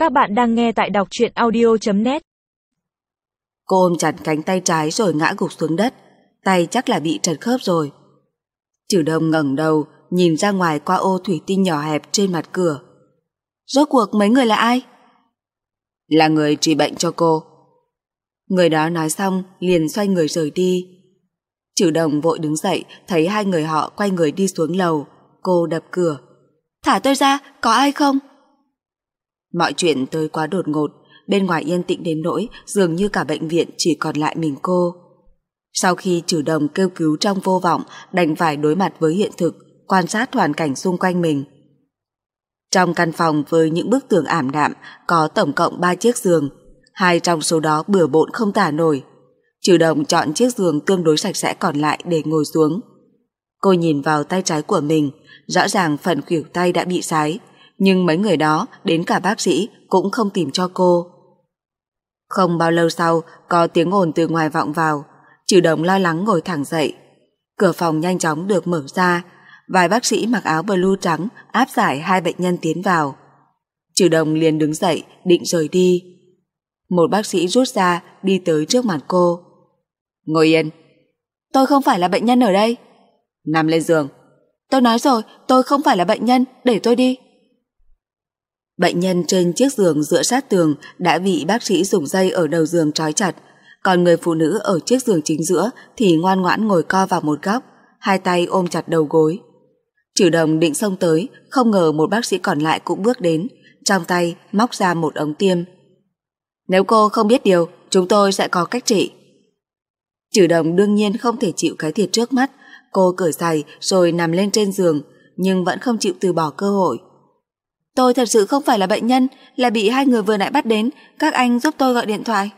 Các bạn đang nghe tại đọc truyện audio.net. Cô ôm chặt cánh tay trái rồi ngã gục xuống đất, tay chắc là bị trật khớp rồi. Trừ Đông ngẩng đầu, nhìn ra ngoài qua ô thủy tinh nhỏ hẹp trên mặt cửa. Rốt cuộc mấy người là ai? Là người trị bệnh cho cô. Người đó nói xong liền xoay người rời đi. Trừ Đông vội đứng dậy, thấy hai người họ quay người đi xuống lầu. Cô đập cửa. Thả tôi ra, có ai không? Mọi chuyện tới quá đột ngột, bên ngoài yên tĩnh đến nỗi dường như cả bệnh viện chỉ còn lại mình cô. Sau khi Trừ Đông kêu cứu trong vô vọng, đành phải đối mặt với hiện thực, quan sát hoàn cảnh xung quanh mình. Trong căn phòng với những bức tường ảm đạm có tổng cộng 3 chiếc giường, 2 trong số đó bừa bộn không tả nổi. Trừ Đông chọn chiếc giường tương đối sạch sẽ còn lại để ngồi xuống. Cô nhìn vào tay trái của mình, rõ ràng phần khuỷu tay đã bị sái, nhưng mấy người đó, đến cả bác sĩ cũng không tìm cho cô. Không bao lâu sau, có tiếng ồn từ ngoài vọng vào. Trừ Đông lo lắng ngồi thẳng dậy. Cửa phòng nhanh chóng được mở ra, vài bác sĩ mặc áo blue trắng áp giải hai bệnh nhân tiến vào. Trừ Đông liền đứng dậy, định rời đi. Một bác sĩ rút ra, đi tới trước mặt cô. Ngồi yên. Tôi không phải là bệnh nhân ở đây. Nằm lên giường. Tôi nói rồi, tôi không phải là bệnh nhân, để tôi đi. Bệnh nhân trên chiếc giường dựa sát tường đã bị bác sĩ dùng dây ở đầu giường trói chặt, còn người phụ nữ ở chiếc giường chính giữa thì ngoan ngoãn ngồi co vào một góc, hai tay ôm chặt đầu gối. Trừ Đông định xông tới, không ngờ một bác sĩ còn lại cũng bước đến, trong tay móc ra một ống tiêm. Nếu cô không biết điều, chúng tôi sẽ có cách trị. Trừ Đông đương nhiên không thể chịu cái thiệt trước mắt. Cô cởi giày rồi nằm lên trên giường, nhưng vẫn không chịu từ bỏ cơ hội. Tôi thật sự không phải là bệnh nhân, là bị hai người vừa nãy bắt đến, các anh giúp tôi gọi điện thoại.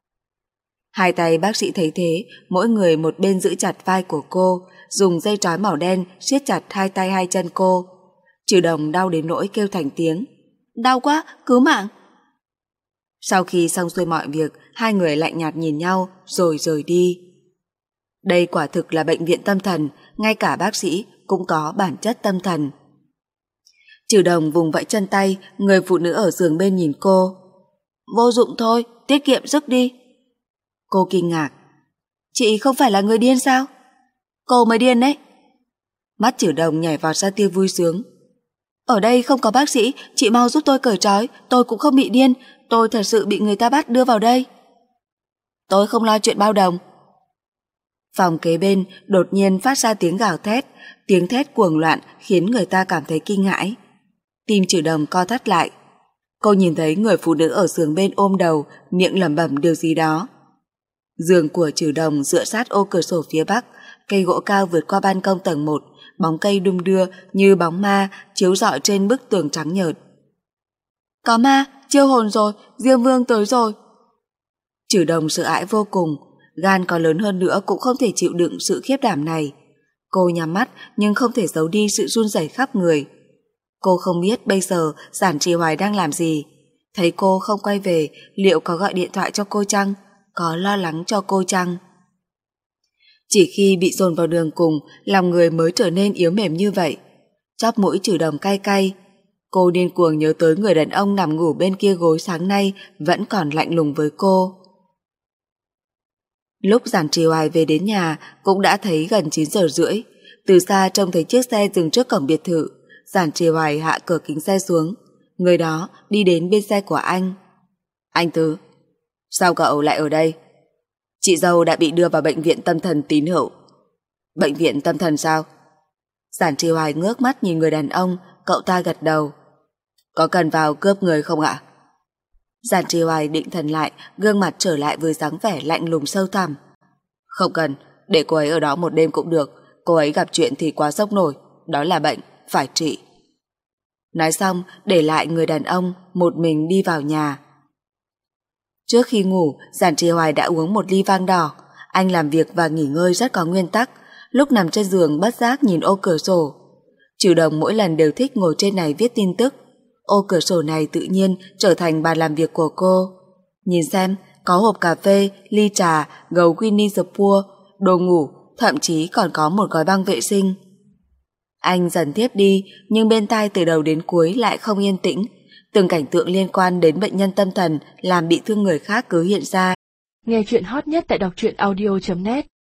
Hai tay bác sĩ thấy thế, mỗi người một bên giữ chặt vai của cô, dùng dây trói màu đen siết chặt hai tay hai chân cô. Trừ Đông đau đến nỗi kêu thành tiếng. Đau quá, cứu mạng. Sau khi xong xuôi mọi việc, hai người lạnh nhạt nhìn nhau rồi rời đi. Đây quả thực là bệnh viện tâm thần, ngay cả bác sĩ cũng có bản chất tâm thần. Trừ Đông vùng vẫy chân tay, người phụ nữ ở giường bên nhìn cô. Vô dụng thôi, tiết kiệm sức đi. Cô kinh ngạc. Chị không phải là người điên sao? Cô mới điên đấy. Mắt Trừ Đông nhảy vào ra tia vui sướng. Ở đây không có bác sĩ, chị mau giúp tôi cởi trói, tôi cũng không bị điên, tôi thật sự bị người ta bắt đưa vào đây. Tôi không lo chuyện bao đồng. Phòng kế bên đột nhiên phát ra tiếng gào thét, tiếng thét cuồng loạn khiến người ta cảm thấy kinh hãi. Tim Trừ Đông co thắt lại. Cô nhìn thấy người phụ nữ ở giường bên ôm đầu, miệng lẩm bẩm điều gì đó. Giường của Trừ Đông dựa sát ô cửa sổ phía bắc, cây gỗ cao vượt qua ban công tầng 1, bóng cây đung đưa như bóng ma chiếu rọi trên bức tường trắng nhợt. Có ma, chiêu hồn rồi, Diêm Vương tới rồi. Trừ Đông sợ hãi vô cùng, gan có lớn hơn nữa cũng không thể chịu đựng sự khiếp đảm này. Cô nhắm mắt nhưng không thể giấu đi sự run rẩy khắp người. Cô không biết bây giờ Giản Trì Hoài đang làm gì. Thấy cô không quay về, liệu có gọi điện thoại cho cô chăng? Có lo lắng cho cô chăng? Chỉ khi bị dồn vào đường cùng, lòng người mới trở nên yếu mềm như vậy. Chóp mũi Trừ Đông cay cay. Cô điên cuồng nhớ tới người đàn ông nằm ngủ bên kia gối sáng nay vẫn còn lạnh lùng với cô. Lúc Giản Trì Hoài về đến nhà cũng đã thấy gần 9 giờ rưỡi. Từ xa trông thấy chiếc xe dừng trước cổng biệt thự. Giản Trì Hoài hạ cửa kính xe xuống. Người đó đi đến bên xe của anh. Anh Tứ, sao cậu lại ở đây? Chị dâu đã bị đưa vào bệnh viện tâm thần Tín Hữu. Bệnh viện tâm thần sao? Giản Trì Hoài ngước mắt nhìn người đàn ông. Cậu ta gật đầu. Có cần vào cướp người không ạ? Giản Trì Hoài định thần lại, gương mặt trở lại với dáng vẻ lạnh lùng sâu thẳm. Không cần, để cô ấy ở đó một đêm cũng được. Cô ấy gặp chuyện thì quá sốc nổi. Đó là bệnh, phải trị. Nói xong, để lại người đàn ông một mình đi vào nhà. Trước khi ngủ, Giản Trì Hoài đã uống một ly vang đỏ. Anh làm việc và nghỉ ngơi rất có nguyên tắc. Lúc nằm trên giường bất giác nhìn ô cửa sổ. Trừ Đông mỗi lần đều thích ngồi trên này viết tin tức. Ô cửa sổ này tự nhiên trở thành bàn làm việc của cô. Nhìn xem, có hộp cà phê, ly trà, gấu Winnie the Pooh, đồ ngủ, thậm chí còn có một gói băng vệ sinh. Anh dần thiếp đi, nhưng bên tai từ đầu đến cuối lại không yên tĩnh. Từng cảnh tượng liên quan đến bệnh nhân tâm thần làm bị thương người khác cứ hiện ra. Nghe chuyện hot nhất tại đọc truyện audio.net